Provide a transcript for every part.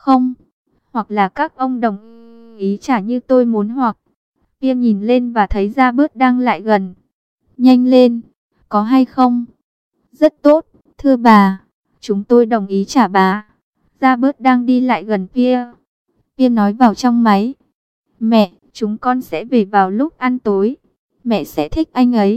Không, hoặc là các ông đồng ý trả như tôi muốn hoặc... Pia nhìn lên và thấy Robert đang lại gần. Nhanh lên, có hay không? Rất tốt, thưa bà, chúng tôi đồng ý trả bà. Robert đang đi lại gần Pia. Pia nói vào trong máy. Mẹ, chúng con sẽ về vào lúc ăn tối. Mẹ sẽ thích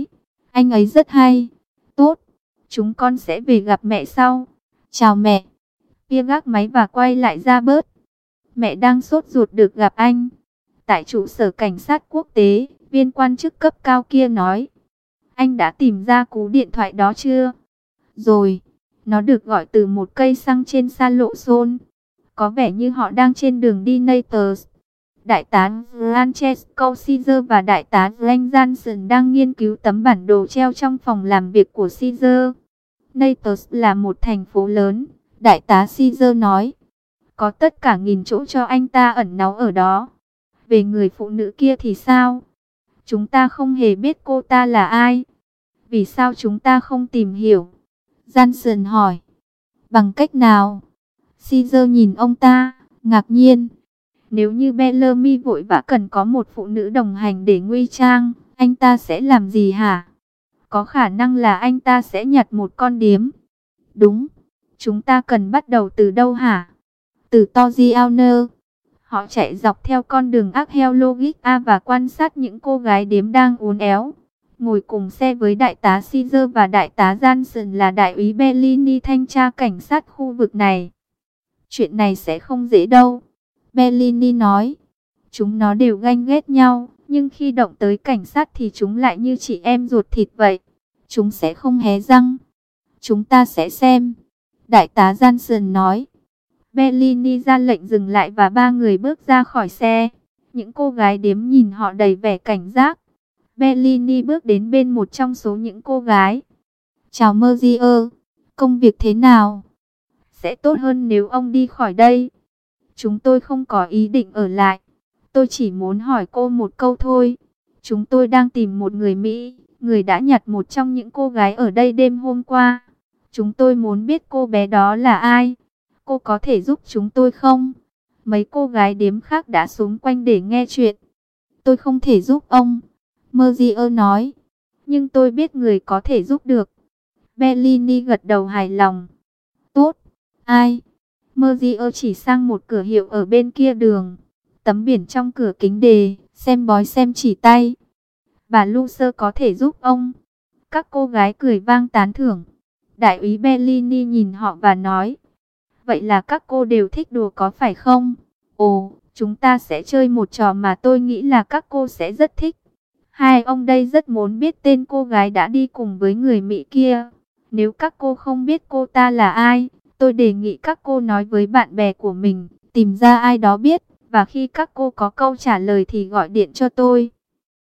anh ấy rất hay. Tốt, chúng con sẽ về gặp mẹ sau. Chào mẹ. Pia gác máy và quay lại Robert. Mẹ đang sốt ruột được gặp anh. Tại trụ sở cảnh sát quốc tế, viên quan chức cấp cao kia nói. Anh đã tìm ra cú điện thoại đó chưa? Rồi, nó được gọi từ một cây xăng trên xa lộ Sol. Có vẻ như họ đang trên đường đi Naples. Đại tá Francesco Caesar và đại tá Glenn Johnson đang nghiên cứu tấm bản đồ treo trong phòng làm việc của Caesar. Naples là một thành phố lớn, đại tá Caesar nói. Có tất cả 1000 chỗ cho anh ta ẩn náu ở đó. Về người phụ nữ kia thì sao? Chúng ta không hề biết cô ta là ai. Vì sao chúng ta không tìm hiểu? Johnson hỏi. Bằng cách nào? Caesar nhìn ông ta, ngạc nhiên. Nếu như Bellamy vội vã cần có một phụ nữ đồng hành để nguy trang, anh ta sẽ làm gì hả? Có khả năng là anh ta sẽ nhặt một con điếm. Đúng. Chúng ta cần bắt đầu từ đâu hả? Từ Torgiano. Họ chạy dọc theo con đường Archeologica và quan sát những cô gái điếm đang uốn éo. Ngồi cùng xe với đại tá Caesar và đại tá Johnson là đại úy Bellini thanh tra cảnh sát khu vực này. Chuyện này sẽ không dễ đâu. Bellini nói. Chúng nó đều ganh ghét nhau, nhưng khi động tới cảnh sát thì chúng lại như chị em ruột thịt vậy. Chúng sẽ không hé răng. Chúng ta sẽ xem. Đại tá Johnson nói. Bellini ra lệnh dừng lại và ba người bước ra khỏi xe. Những cô gái điếm nhìn họ đầy vẻ cảnh giác. Bellini bước đến bên một trong số những cô gái. Chào Merzier, công việc thế nào? Sẽ tốt hơn nếu ông đi khỏi đây. Chúng tôi không có ý định ở lại. Tôi chỉ muốn hỏi cô một câu thôi. Chúng tôi đang tìm một người Mỹ, người đã nhặt một trong những cô gái ở đây đêm hôm qua. Chúng tôi muốn biết cô bé đó là ai. Cô có thể giúp chúng tôi không? Mấy cô gái điếm khác đã xúm quanh để nghe chuyện. Tôi không thể giúp ông, Merzier nói. Nhưng tôi biết người có thể giúp được. Bellini gật đầu hài lòng. Tốt, ai? Merzier chỉ sang một cửa hiệu ở bên kia đường. Tấm biển trong cửa kính đề, xem bói xem chỉ tay. Bà Lucer có thể giúp ông. Các cô gái cười vang tán thưởng. Đại úy Bellini nhìn họ và nói. Vậy là các cô đều thích đùa có phải không? Ồ, chúng ta sẽ chơi một trò mà tôi nghĩ là các cô sẽ rất thích. Hai ông đây rất muốn biết tên cô gái đã đi cùng với người Mỹ kia. Nếu các cô không biết cô ta là ai, tôi đề nghị các cô nói với bạn bè của mình, tìm ra ai đó biết. Và khi các cô có câu trả lời thì gọi điện cho tôi.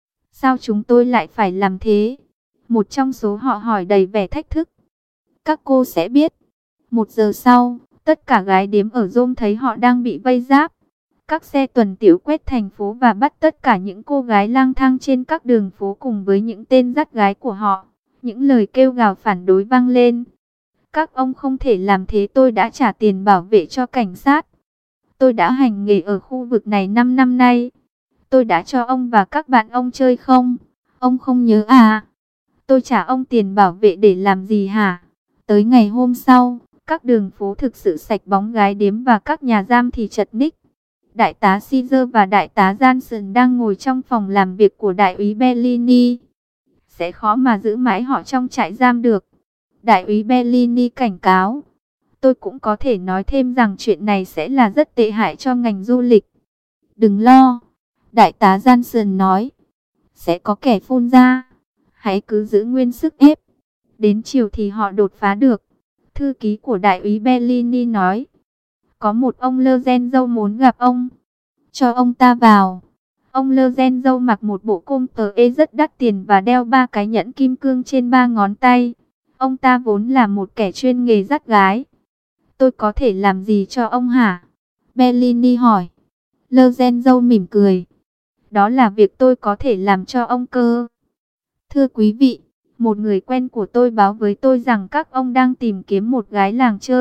Sao chúng tôi lại phải làm thế? Một trong số họ hỏi đầy vẻ thách thức. Các cô sẽ biết. 1 giờ sau, tất cả gái điếm ở Rome thấy họ đang bị vây giáp. Các xe tuần tiễu quét thành phố và bắt tất cả những cô gái lang thang trên các đường phố cùng với những tên dắt gái của họ. Những lời kêu gào phản đối vang lên. Các ông không thể làm thế, tôi đã trả tiền bảo vệ cho cảnh sát. Tôi đã hành nghề ở khu vực này 5 năm nay. Tôi đã cho ông và các bạn ông chơi không? Ông không nhớ à? Tôi trả ông tiền bảo vệ để làm gì hả? Tới ngày hôm sau, các đường phố thực sự sạch bóng gái điếm và các nhà giam thì chật ních. Đại tá Caesar và đại tá Johnson đang ngồi trong phòng làm việc của đại úy Bellini. Sẽ khó mà giữ mãi họ trong trại giam được. Đại úy Bellini cảnh cáo. Tôi cũng có thể nói thêm rằng chuyện này sẽ là rất tệ hại cho ngành du lịch. Đừng lo, đại tá Johnson nói. Sẽ có kẻ phun ra. Hãy cứ giữ nguyên sức ép. Đến chiều thì họ đột phá được. Thư ký của đại úy Bellini nói. Có một ông Lorenzo muốn gặp ông. Cho ông ta vào. Ông Lorenzo mặc một bộ com tờ rất đắt tiền và đeo 3 cái nhẫn kim cương trên 3 ngón tay. Ông ta vốn là một kẻ chuyên nghề dắt gái. Tôi có thể làm gì cho ông hả? Bellini hỏi. Lorenzo mỉm cười. Đó là việc tôi có thể làm cho ông cơ. Thưa quý vị, một người quen của tôi báo với tôi rằng các ông đang tìm kiếm một gái làng chơi.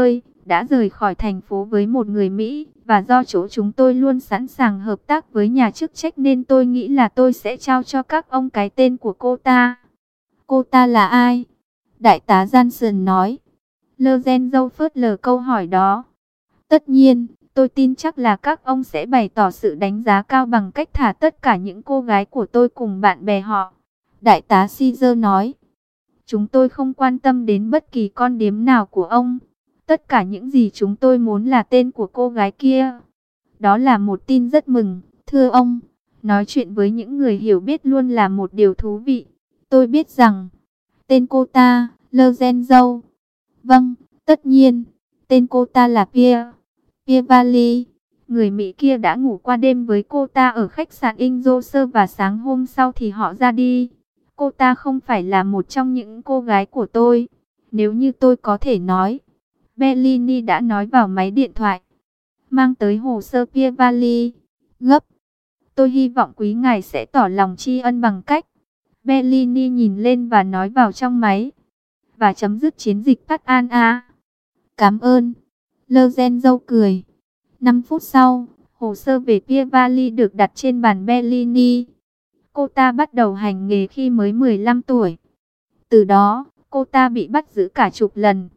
đã rời khỏi thành phố với một người Mỹ, và do chỗ chúng tôi luôn sẵn sàng hợp tác với nhà chức trách nên tôi nghĩ là tôi sẽ trao cho các ông cái tên của cô ta. Cô ta là ai? Đại tá Johnson nói. Lorenzo phớt lờ câu hỏi đó. Tất nhiên, tôi tin chắc là các ông sẽ bày tỏ sự đánh giá cao bằng cách thả tất cả những cô gái của tôi cùng bạn bè họ. Đại tá Caesar nói. Chúng tôi không quan tâm đến bất kỳ con điếm nào của ông. Tất cả những gì chúng tôi muốn là tên của cô gái kia. Đó là một tin rất mừng, thưa ông. Nói chuyện với những người hiểu biết luôn là một điều thú vị. Tôi biết rằng, tên cô ta, Lorenzo. Vâng, tất nhiên, tên cô ta là Pierre. Pierre Valley. Người Mỹ kia đã ngủ qua đêm với cô ta ở khách sạn Ingersoll và sáng hôm sau thì họ ra đi. Cô ta không phải là một trong những cô gái của tôi. Nếu như tôi có thể nói. Bellini đã nói vào máy điện thoại. Mang tới hồ sơ Pierre Valley. Gấp. Tôi hy vọng quý ngài sẽ tỏ lòng tri ân bằng cách. Bellini nhìn lên và nói vào trong máy. Và chấm dứt chiến dịch Pat An A. Cảm ơn. Lorenzo cười. 5 phút sau, hồ sơ về Pierre Valley được đặt trên bàn Bellini. Cô ta bắt đầu hành nghề khi mới 15 tuổi. Từ đó, cô ta bị bắt giữ cả chục lần.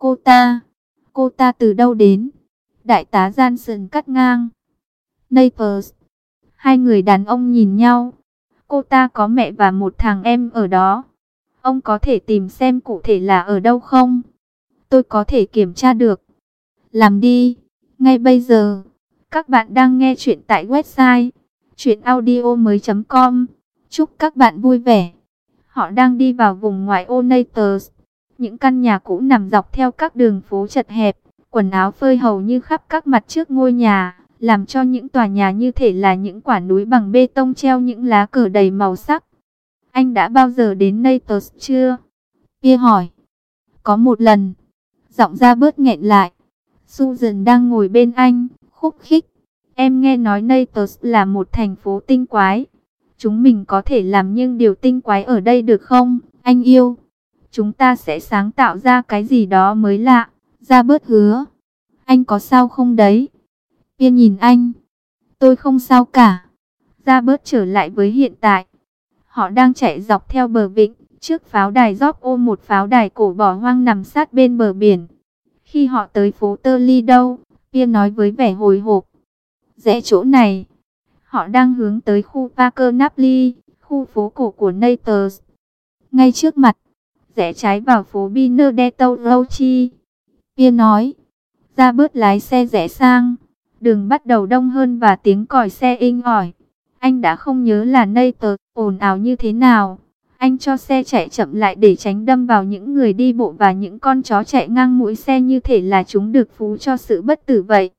Cô ta từ đâu đến? Đại tá Johnson cắt ngang. Naples. Hai người đàn ông nhìn nhau. Cô ta có mẹ và một thằng em ở đó. Ông có thể tìm xem cụ thể là ở đâu không? Tôi có thể kiểm tra được. Làm đi, ngay bây giờ. Các bạn đang nghe chuyện tại website chuyenaudio.com. Chúc các bạn vui vẻ. Họ đang đi vào vùng ngoại ô Naples. Những căn nhà cũ nằm dọc theo các đường phố chật hẹp, quần áo phơi hầu như khắp các mặt trước ngôi nhà, làm cho những tòa nhà như thể là những quả núi bằng bê tông treo những lá cờ đầy màu sắc. Anh đã bao giờ đến Naples chưa? Pierre hỏi. Có một lần. Giọng ra bớt nghẹn lại. Susan đang ngồi bên anh, khúc khích. Em nghe nói Naples là một thành phố tinh quái. Chúng mình có thể làm những điều tinh quái ở đây được không, anh yêu? Chúng ta sẽ sáng tạo ra cái gì đó mới lạ. Ra bớt hứa. Anh có sao không đấy? Pierre nhìn anh. Tôi không sao cả. Ra bớt trở lại với hiện tại. Họ đang chạy dọc theo bờ vịnh. Trước pháo đài Giorgio, một pháo đài cổ bỏ hoang nằm sát bên bờ biển. Khi họ tới phố Toledo, Pierre nói với vẻ hồi hộp. Rẽ chỗ này. Họ đang hướng tới khu Parco Napoli, khu phố cổ của Naples. Ngay trước mặt, rẽ trái vào phố Benedetto Croce. Pierre nói. Ra bớt lái xe rẽ sang. Đường bắt đầu đông hơn và tiếng còi xe inh ỏi. Anh đã không nhớ là Naples ồn ào như thế nào. Anh cho xe chạy chậm lại để tránh đâm vào những người đi bộ và những con chó chạy ngang mũi xe như thể là chúng được phú cho sự bất tử vậy.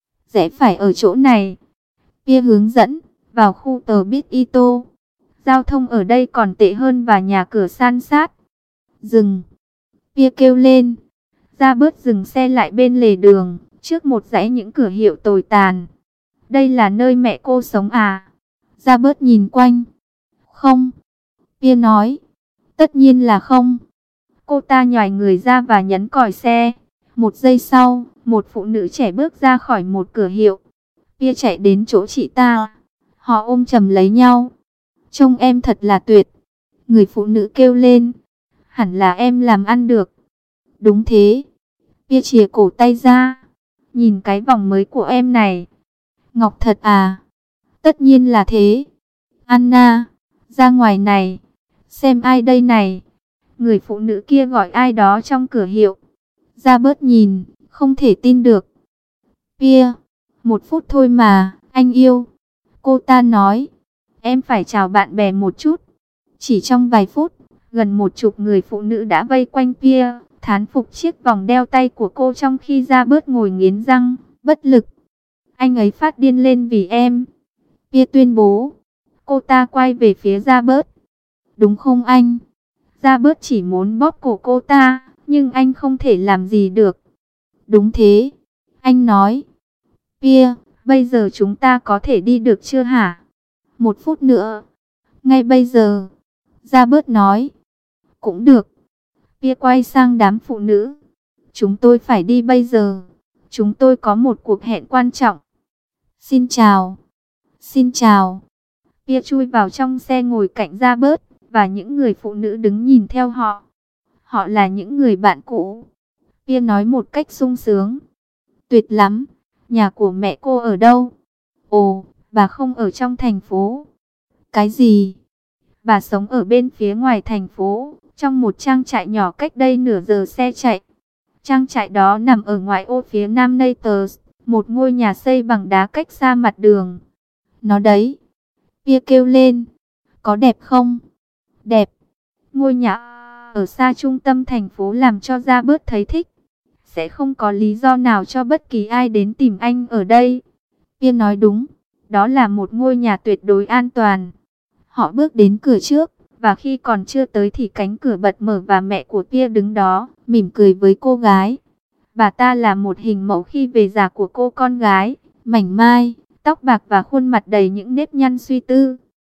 Rẽ phải ở chỗ này. Pierre hướng dẫn vào khu tờ Bit Ito. Giao thông ở đây còn tệ hơn và nhà cửa san sát. Dừng. Pierre kêu lên. Ra bớt dừng xe lại bên lề đường, trước một dãy những cửa hiệu tồi tàn. Đây là nơi mẹ cô sống à? Ra bớt nhìn quanh. Không. Pierre nói. Tất nhiên là không. Cô ta nhoài người ra và nhấn còi xe. Một giây sau, một phụ nữ trẻ bước ra khỏi một cửa hiệu. Pierre chạy đến chỗ chị ta. Họ ôm chầm lấy nhau. Trông em thật là tuyệt. Người phụ nữ kêu lên. Hẳn là em làm ăn được. Đúng thế. Pierre chìa cổ tay ra. Nhìn cái vòng mới của em này. Ngọc thật à? Tất nhiên là thế. Anna, ra ngoài này. Xem ai đây này. Người phụ nữ kia gọi ai đó trong cửa hiệu. Ra bớt nhìn, không thể tin được. Pierre, 1 phút thôi mà, anh yêu. Cô ta nói. Em phải chào bạn bè một chút. Chỉ trong vài phút, gần 10 người phụ nữ đã vây quanh Pierre, thán phục chiếc vòng đeo tay của cô trong khi Ra bớt ngồi nghiến răng, bất lực. Anh ấy phát điên lên vì em. Pierre tuyên bố. Cô ta quay về phía Ra bớt. Đúng không anh? Ra bớt chỉ muốn bóp cổ cô ta, nhưng anh không thể làm gì được. Đúng thế. Anh nói. Pierre, bây giờ chúng ta có thể đi được chưa hả? 1 phút nữa. Ngay bây giờ. Ra bớt nói. Cũng được. Pierre quay sang đám phụ nữ. Chúng tôi phải đi bây giờ. Chúng tôi có một cuộc hẹn quan trọng. Xin chào. Xin chào. Pia chui vào trong xe ngồi cạnh Robert, và những người phụ nữ đứng nhìn theo họ. Họ là những người bạn cũ. Pia nói một cách sung sướng. Tuyệt lắm. Nhà của mẹ cô ở đâu? Ồ, bà không ở trong thành phố. Cái gì? Bà sống ở bên phía ngoài thành phố, trong một trang trại nhỏ cách đây nửa giờ xe chạy. Trang trại đó nằm ở ngoại ô phía nam Natures, một ngôi nhà xây bằng đá cách xa mặt đường. Nó đấy. Pia kêu lên. Có đẹp không? Đẹp. Ngôi nhà ở xa trung tâm thành phố làm cho Robert thấy thích. Sẽ không có lý do nào cho bất kỳ ai đến tìm anh ở đây. Pia nói đúng. Đó là một ngôi nhà tuyệt đối an toàn. Họ bước đến cửa trước, và khi còn chưa tới thì cánh cửa bật mở và mẹ của Pia đứng đó, mỉm cười với cô gái. Bà ta là một hình mẫu khi về già của cô con gái, mảnh mai, tóc bạc và khuôn mặt đầy những nếp nhăn suy tư.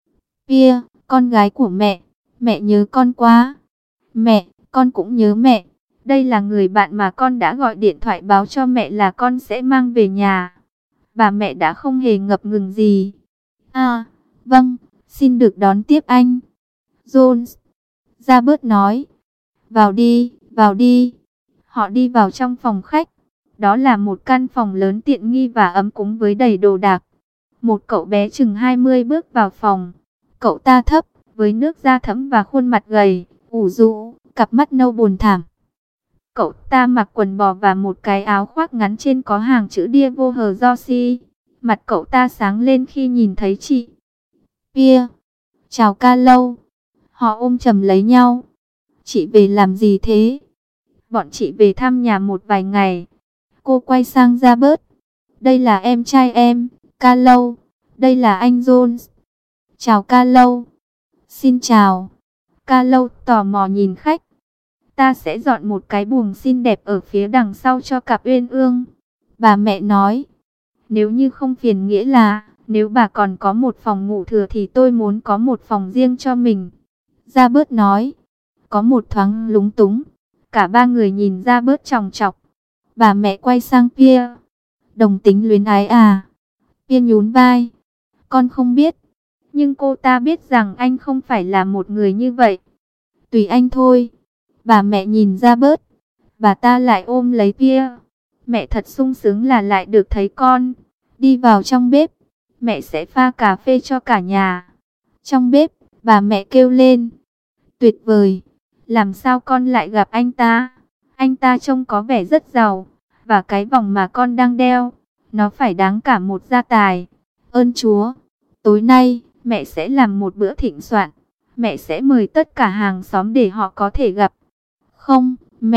Pia, con gái của mẹ nhớ con quá. Mẹ, con cũng nhớ mẹ. Đây là người bạn mà con đã gọi điện thoại báo cho mẹ là con sẽ mang về nhà. Bà mẹ đã không hề ngập ngừng gì. À, vâng, xin được đón tiếp anh. Jones, Robert nói. Vào đi, vào đi. Họ đi vào trong phòng khách. Đó là một căn phòng lớn tiện nghi và ấm cúng với đầy đồ đạc. Một cậu bé chừng 20 bước vào phòng. Cậu ta thấp, với nước da thẫm và khuôn mặt gầy, ủ rũ, cặp mắt nâu buồn thảm. Cậu ta mặc quần bò và một cái áo khoác ngắn trên có hàng chữ Dear Josie. Mặt cậu ta sáng lên khi nhìn thấy chị. Pia, chào ca lâu. Họ ôm chầm lấy nhau. Chị về làm gì thế? Bọn chị về thăm nhà một vài ngày. Cô quay sang Robert. Đây là em trai em, ca lâu. Đây là anh Jones. Chào ca lâu. Xin chào. Ca lâu tò mò nhìn khách. Ta sẽ dọn một cái buồng xinh đẹp ở phía đằng sau cho cặp uyên ương. Bà mẹ nói. Nếu như không phiền, nghĩa là nếu bà còn có một phòng ngủ thừa thì tôi muốn có một phòng riêng cho mình. Robert nói. Có một thoáng lúng túng. Cả ba người nhìn Robert chòng chọc. Bà mẹ quay sang Pia. Đồng tính luyến ái à? Pia nhún vai. Con không biết. Nhưng cô ta biết rằng anh không phải là một người như vậy. Tùy anh thôi. Bà mẹ nhìn Robert. Bà ta lại ôm lấy Pia. Mẹ thật sung sướng là lại được thấy con. Đi vào trong bếp. Mẹ sẽ pha cà phê cho cả nhà. Trong bếp, bà mẹ kêu lên. Tuyệt vời. Làm sao con lại gặp anh ta? Anh ta trông có vẻ rất giàu. Và cái vòng mà con đang đeo, nó phải đáng cả một gia tài. Ơn Chúa. Tối nay, mẹ sẽ làm một bữa thịnh soạn. Mẹ sẽ mời tất cả hàng xóm để họ có thể gặp. Không,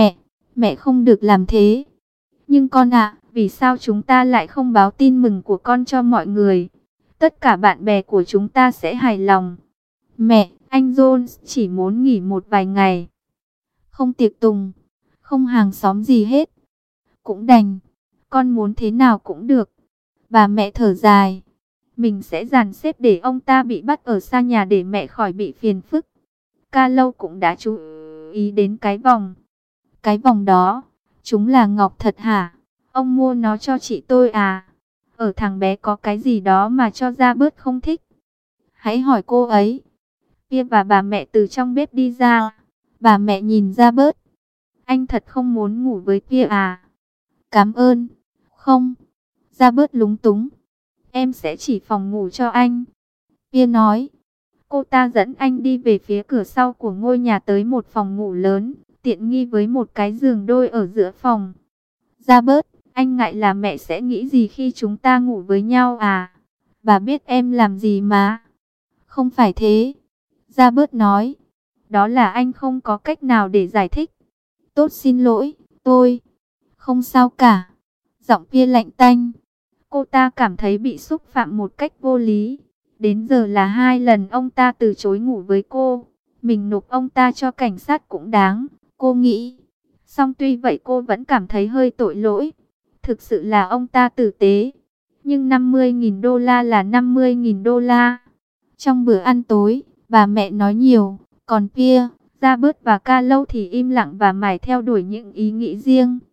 mẹ không được làm thế. Nhưng con ạ, vì sao chúng ta lại không báo tin mừng của con cho mọi người? Tất cả bạn bè của chúng ta sẽ hài lòng. Mẹ, anh Jones chỉ muốn nghỉ một vài ngày. Không tiệc tùng, không hàng xóm gì hết. Cũng đành, con muốn thế nào cũng được. Bà mẹ thở dài. Mình sẽ dàn xếp để ông ta bị bắt ở xa nhà để mẹ khỏi bị phiền phức. Ca lâu cũng đã chú ý đến cái vòng. Cái vòng đó, chúng là ngọc thật hả? Ông mua nó cho chị tôi à? Ở thằng bé có cái gì đó mà cho ra bớt không thích. Hãy hỏi cô ấy. Pia và bà mẹ từ trong bếp đi ra. Bà mẹ nhìn ra bớt. Anh thật không muốn ngủ với Pia à? Cảm ơn. Không. Ra bớt lúng túng. Em sẽ chỉ phòng ngủ cho anh. Pia nói. Cô ta dẫn anh đi về phía cửa sau của ngôi nhà tới một phòng ngủ lớn, tiện nghi với một cái giường đôi ở giữa phòng. Ra bớt, anh ngại là mẹ sẽ nghĩ gì khi chúng ta ngủ với nhau à? Bà biết em làm gì mà. Không phải thế. Ra bớt nói. Đó là anh không có cách nào để giải thích. Tốt, xin lỗi, tôi. Không sao cả. Giọng Pia lạnh tanh. Cô ta cảm thấy bị xúc phạm một cách vô lý. Đến giờ là 2 lần ông ta từ chối ngủ với cô. Mình nộp ông ta cho cảnh sát cũng đáng, cô nghĩ. Song tuy vậy cô vẫn cảm thấy hơi tội lỗi. Thực sự là ông ta tử tế. Nhưng 50.000 đô la là 50.000 đô la. Trong bữa ăn tối, bà mẹ nói nhiều. Còn Pia, Robert và Ca Lâu thì im lặng và mải theo đuổi những ý nghĩ riêng.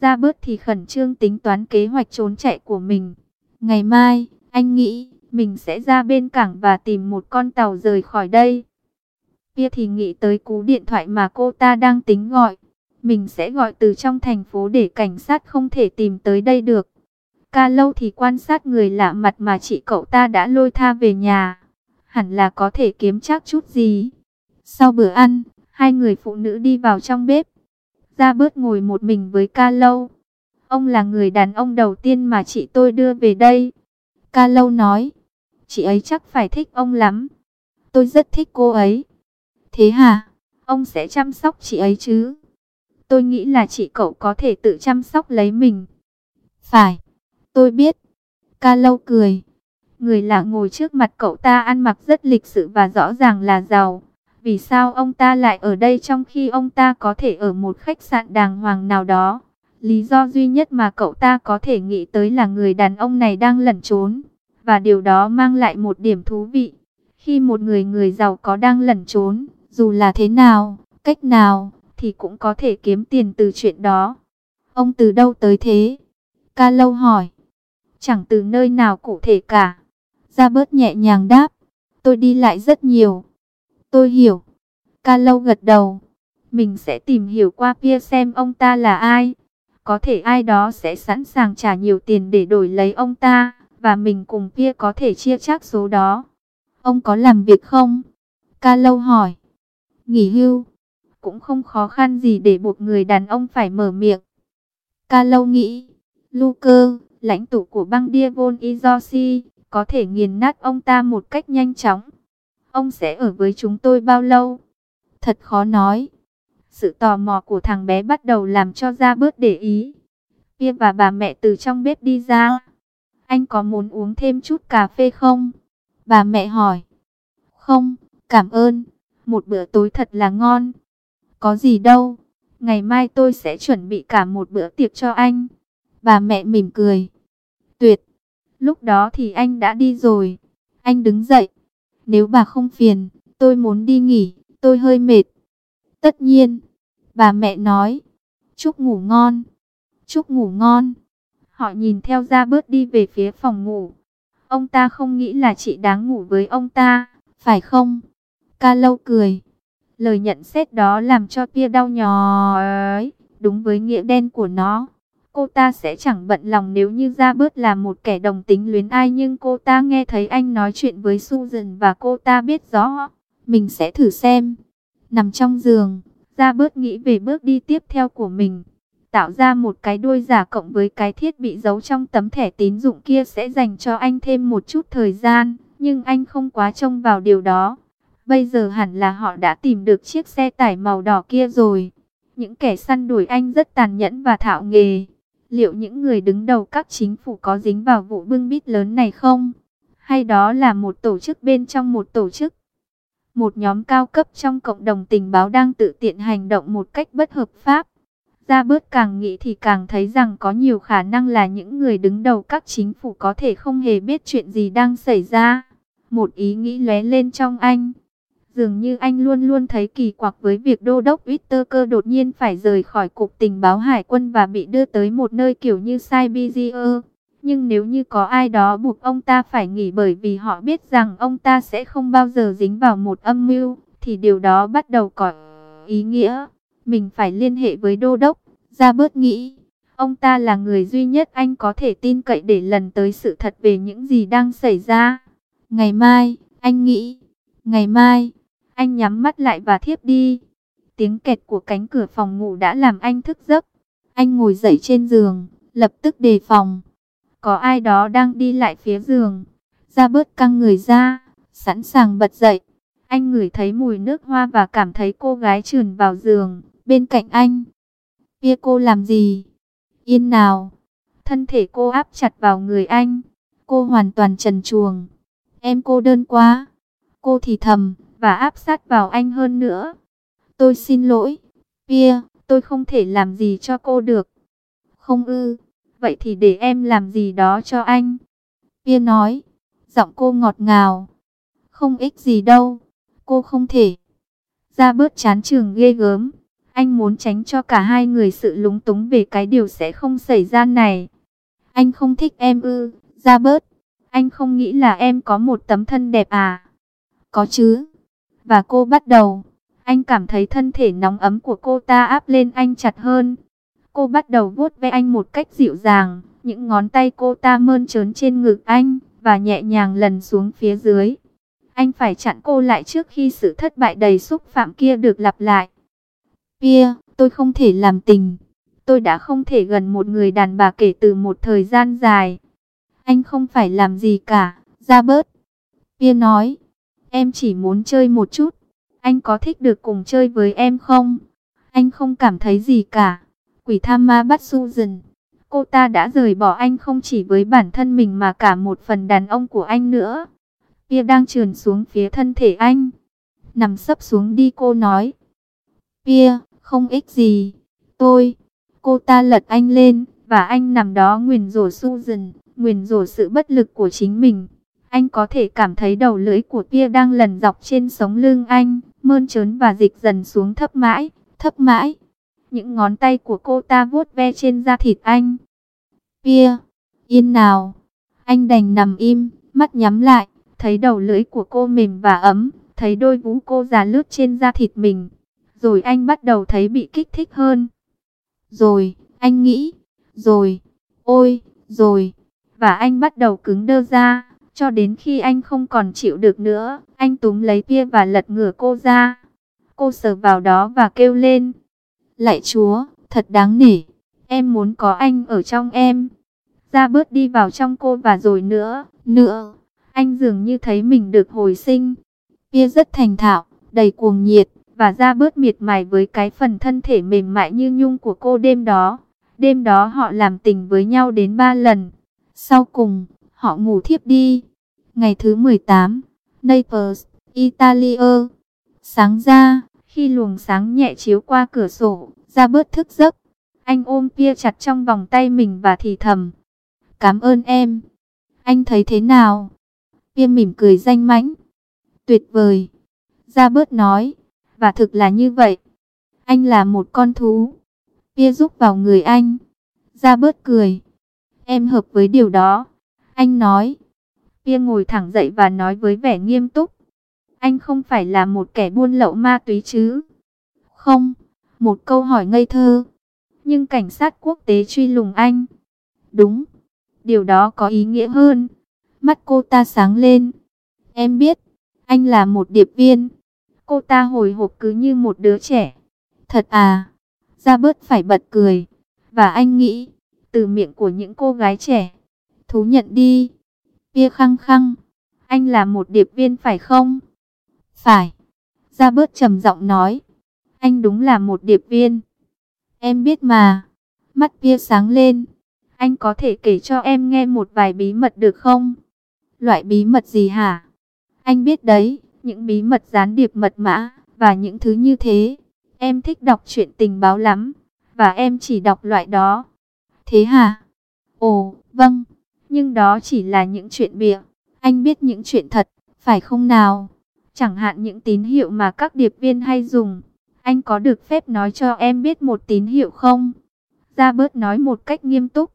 Ra bớt thì khẩn trương tính toán kế hoạch trốn chạy của mình. Ngày mai, anh nghĩ mình sẽ ra bên cảng và tìm một con tàu rời khỏi đây. Pia thì nghĩ tới cú điện thoại mà cô ta đang tính gọi. Mình sẽ gọi từ trong thành phố để cảnh sát không thể tìm tới đây được. Ca Lâu thì quan sát người lạ mặt mà chị cậu ta đã lôi tha về nhà. Hẳn là có thể kiếm trác chút gì. Sau bữa ăn, hai người phụ nữ đi vào trong bếp. Ra bớt ngồi một mình với Ca Lâu. Ông là người đàn ông đầu tiên mà chị tôi đưa về đây. Ca Lâu nói, chị ấy chắc phải thích ông lắm. Tôi rất thích cô ấy. Thế hả? Ông sẽ chăm sóc chị ấy chứ? Tôi nghĩ là chị cậu có thể tự chăm sóc lấy mình. Phải, tôi biết. Ca Lâu cười. Người lạ ngồi trước mặt cậu ta ăn mặc rất lịch sự và rõ ràng là giàu. Vì sao ông ta lại ở đây trong khi ông ta có thể ở một khách sạn đàng hoàng nào đó? Lý do duy nhất mà cậu ta có thể nghĩ tới là người đàn ông này đang lẩn trốn. Và điều đó mang lại một điểm thú vị. Khi một người giàu có đang lẩn trốn, dù là thế nào, cách nào, thì cũng có thể kiếm tiền từ chuyện đó. Ông từ đâu tới thế? Ca Lâu hỏi. Chẳng từ nơi nào cụ thể cả. Ra bớt nhẹ nhàng đáp. Tôi đi lại rất nhiều. Tôi hiểu. Ca Lâu gật đầu. Mình sẽ tìm hiểu qua Pia xem ông ta là ai. Có thể ai đó sẽ sẵn sàng trả nhiều tiền để đổi lấy ông ta. Và mình cùng Pia có thể chia chác số đó. Ông có làm việc không? Ca Lâu hỏi. Nghỉ hưu. Cũng không khó khăn gì để buộc người đàn ông phải mở miệng. Ca Lâu nghĩ. Luker, lãnh tụ của băng Devon Izosi, có thể nghiền nát ông ta một cách nhanh chóng. Ông sẽ ở với chúng tôi bao lâu? Thật khó nói. Sự tò mò của thằng bé bắt đầu làm cho Ra bớt để ý. Pia và bà mẹ từ trong bếp đi ra. Anh có muốn uống thêm chút cà phê không? Bà mẹ hỏi. Không, cảm ơn. Một bữa tối thật là ngon. Có gì đâu. Ngày mai tôi sẽ chuẩn bị cả một bữa tiệc cho anh. Bà mẹ mỉm cười. Tuyệt. Lúc đó thì anh đã đi rồi. Anh đứng dậy. Nếu bà không phiền, tôi muốn đi nghỉ. Tôi hơi mệt. Tất nhiên. Bà mẹ nói. Chúc ngủ ngon. Chúc ngủ ngon. Họ nhìn theo Ra bớt đi về phía phòng ngủ. Ông ta không nghĩ là chị đáng ngủ với ông ta, phải không? Ca Lâu cười. Lời nhận xét đó làm cho Pia đau nhói. Đúng với nghĩa đen của nó. Cô ta sẽ chẳng bận lòng nếu như Ra bớt là một kẻ đồng tính luyến ai. Nhưng cô ta nghe thấy anh nói chuyện với Susan và cô ta biết rõ. Mình sẽ thử xem. Nằm trong giường, Ra bớt nghĩ về bước đi tiếp theo của mình. Tạo ra một cái đuôi giả cộng với cái thiết bị giấu trong tấm thẻ tín dụng kia sẽ dành cho anh thêm một chút thời gian. Nhưng anh không quá trông vào điều đó. Bây giờ hẳn là họ đã tìm được chiếc xe tải màu đỏ kia rồi. Những kẻ săn đuổi anh rất tàn nhẫn và thạo nghề. Liệu những người đứng đầu các chính phủ có dính vào vụ bưng bít lớn này không? Hay đó là một tổ chức bên trong một tổ chức? Một nhóm cao cấp trong cộng đồng tình báo đang tự tiện hành động một cách bất hợp pháp. Ra bớt càng nghĩ thì càng thấy rằng có nhiều khả năng là những người đứng đầu các chính phủ có thể không hề biết chuyện gì đang xảy ra. Một ý nghĩ lóe lên trong anh. Dường như anh luôn luôn thấy kỳ quặc với việc đô đốc Whittaker đột nhiên phải rời khỏi cục tình báo hải quân và bị đưa tới một nơi kiểu như Siberia. Nhưng nếu như có ai đó buộc ông ta phải nghỉ bởi vì họ biết rằng ông ta sẽ không bao giờ dính vào một âm mưu, thì điều đó bắt đầu có ý nghĩa. Mình phải liên hệ với đô đốc. Ra bớt nghĩ. Ông ta là người duy nhất anh có thể tin cậy để lần tới sự thật về những gì đang xảy ra. Ngày mai, anh nghĩ. Ngày mai. Anh nhắm mắt lại và thiếp đi. Tiếng kẹt của cánh cửa phòng ngủ đã làm anh thức giấc. Anh ngồi dậy trên giường, lập tức đề phòng. Có ai đó đang đi lại phía giường. Ra bớt căng người ra, sẵn sàng bật dậy. Anh ngửi thấy mùi nước hoa và cảm thấy cô gái trườn vào giường, bên cạnh anh. Pia, cô làm gì? Yên nào. Thân thể cô áp chặt vào người anh. Cô hoàn toàn trần truồng. Em cô đơn quá. Cô thì thầm và áp sát vào anh hơn nữa. Tôi xin lỗi, Pia, tôi không thể làm gì cho cô được. Không ư, vậy thì để em làm gì đó cho anh. Pia nói, giọng cô ngọt ngào. Không ích gì đâu, cô không thể. Ra bớt chán chường ghê gớm. Anh muốn tránh cho cả hai người sự lúng túng về cái điều sẽ không xảy ra này. Anh không thích em ư, Robert? Anh không nghĩ là em có một tấm thân đẹp à? Có chứ. Và cô bắt đầu. Anh cảm thấy thân thể nóng ấm của cô ta áp lên anh chặt hơn. Cô bắt đầu vuốt ve anh một cách dịu dàng. Những ngón tay cô ta mơn trớn trên ngực anh và nhẹ nhàng lần xuống phía dưới. Anh phải chặn cô lại trước khi sự thất bại đầy xúc phạm kia được lặp lại. Pia, tôi không thể làm tình. Tôi đã không thể gần một người đàn bà kể từ một thời gian dài. Anh không phải làm gì cả, Robert. Pia nói, em chỉ muốn chơi một chút. Anh có thích được cùng chơi với em không? Anh không cảm thấy gì cả. Quỷ tham ma bắt Susan. Cô ta đã rời bỏ anh không chỉ với bản thân mình mà cả một phần đàn ông của anh nữa. Pia đang trườn xuống phía thân thể anh. Nằm sấp xuống đi, cô nói. Pia, không ích gì. Cô ta lật anh lên, và anh nằm đó nguyền rủa Susan, nguyền rủa sự bất lực của chính mình. Anh có thể cảm thấy đầu lưỡi của Pia đang lần dọc trên sống lưng anh, mơn trớn và dịch dần xuống thấp mãi, thấp mãi. Những ngón tay của cô ta vuốt ve trên da thịt anh. Pia, yên nào. Anh đành nằm im, mắt nhắm lại, thấy đầu lưỡi của cô mềm và ấm, thấy đôi vú cô già lướt trên da thịt mình. Rồi anh bắt đầu thấy bị kích thích hơn. Rồi, anh nghĩ, rồi, ôi, rồi. Và anh bắt đầu cứng đơ ra, cho đến khi anh không còn chịu được nữa. Anh túm lấy Pia và lật ngửa cô ra. Cô sờ vào đó và kêu lên. Lạy Chúa, thật đáng nể. Em muốn có anh ở trong em. Ra bớt đi vào trong cô và rồi nữa. Anh dường như thấy mình được hồi sinh. Pia rất thành thạo, đầy cuồng nhiệt. Và ra bớt miệt mài với cái phần thân thể mềm mại như nhung của cô đêm đó. Đêm đó họ làm tình với nhau đến 3 lần. Sau cùng, họ ngủ thiếp đi. Ngày thứ 18, Naples, Italia. Sáng ra, khi luồng sáng nhẹ chiếu qua cửa sổ, ra bớt thức giấc. Anh ôm Pia chặt trong vòng tay mình và thì thầm. Cảm ơn em. Anh thấy thế nào? Pia mỉm cười danh mãnh. Tuyệt vời. Ra bớt nói. Và thực là như vậy. Anh là một con thú. Pia rúc vào người anh. Ra bớt cười. Em hợp với điều đó. Anh nói. Pia ngồi thẳng dậy và nói với vẻ nghiêm túc. Anh không phải là một kẻ buôn lậu ma túy chứ? Không. Một câu hỏi ngây thơ. Nhưng cảnh sát quốc tế truy lùng anh. Đúng. Điều đó có ý nghĩa hơn. Mắt cô ta sáng lên. Em biết. Anh là một điệp viên. Cô ta hồi hộp cứ như một đứa trẻ. Thật à? Ra bớt phải bật cười. Và anh nghĩ, từ miệng của những cô gái trẻ. Thú nhận đi. Pia khăng khăng. Anh là một điệp viên phải không? Phải. Ra bớt trầm giọng nói. Anh đúng là một điệp viên. Em biết mà. Mắt Pia sáng lên. Anh có thể kể cho em nghe một vài bí mật được không? Loại bí mật gì hả? Anh biết đấy. Những bí mật gián điệp mật mã, và những thứ như thế. Em thích đọc truyện tình báo lắm, và em chỉ đọc loại đó. Thế hả? Ồ, vâng, nhưng đó chỉ là những chuyện bịa. Anh biết những chuyện thật, phải không nào? Chẳng hạn những tín hiệu mà các điệp viên hay dùng. Anh có được phép nói cho em biết một tín hiệu không? Robert nói một cách nghiêm túc.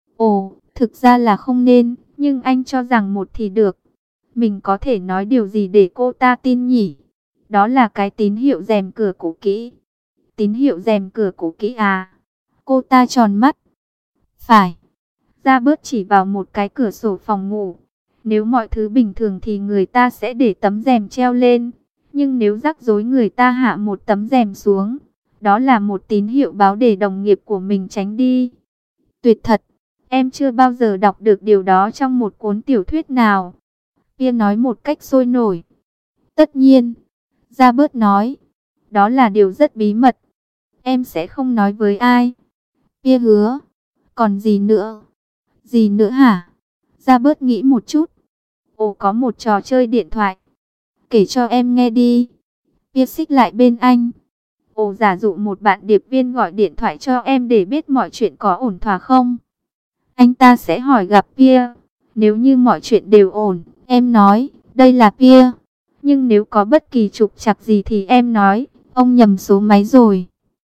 Ồ, thực ra là không nên, nhưng anh cho rằng một thì được. Mình có thể nói điều gì để cô ta tin nhỉ? Đó là cái tín hiệu rèm cửa cũ kỹ. Tín hiệu rèm cửa cũ kỹ à? Cô ta tròn mắt. Phải. Ra bớt chỉ vào một cái cửa sổ phòng ngủ. Nếu mọi thứ bình thường thì người ta sẽ để tấm rèm treo lên. Nhưng nếu rắc rối người ta hạ một tấm rèm xuống. Đó là một tín hiệu báo để đồng nghiệp của mình tránh đi. Tuyệt thật. Em chưa bao giờ đọc được điều đó trong một cuốn tiểu thuyết nào. Pia nói một cách sôi nổi. Tất nhiên. Robert nói. Đó là điều rất bí mật. Em sẽ không nói với ai. Pia hứa. Còn gì nữa? Gì nữa hả? Robert nghĩ một chút. Ồ, có một trò chơi điện thoại. Kể cho em nghe đi. Pia xích lại bên anh. Ồ, giả dụ một bạn điệp viên gọi điện thoại cho em để biết mọi chuyện có ổn thỏa không? Anh ta sẽ hỏi gặp Pia. Nếu như mọi chuyện đều ổn, em nói, đây là Pia. Nhưng nếu có bất kỳ trục trặc gì thì em nói, ông nhầm số máy rồi.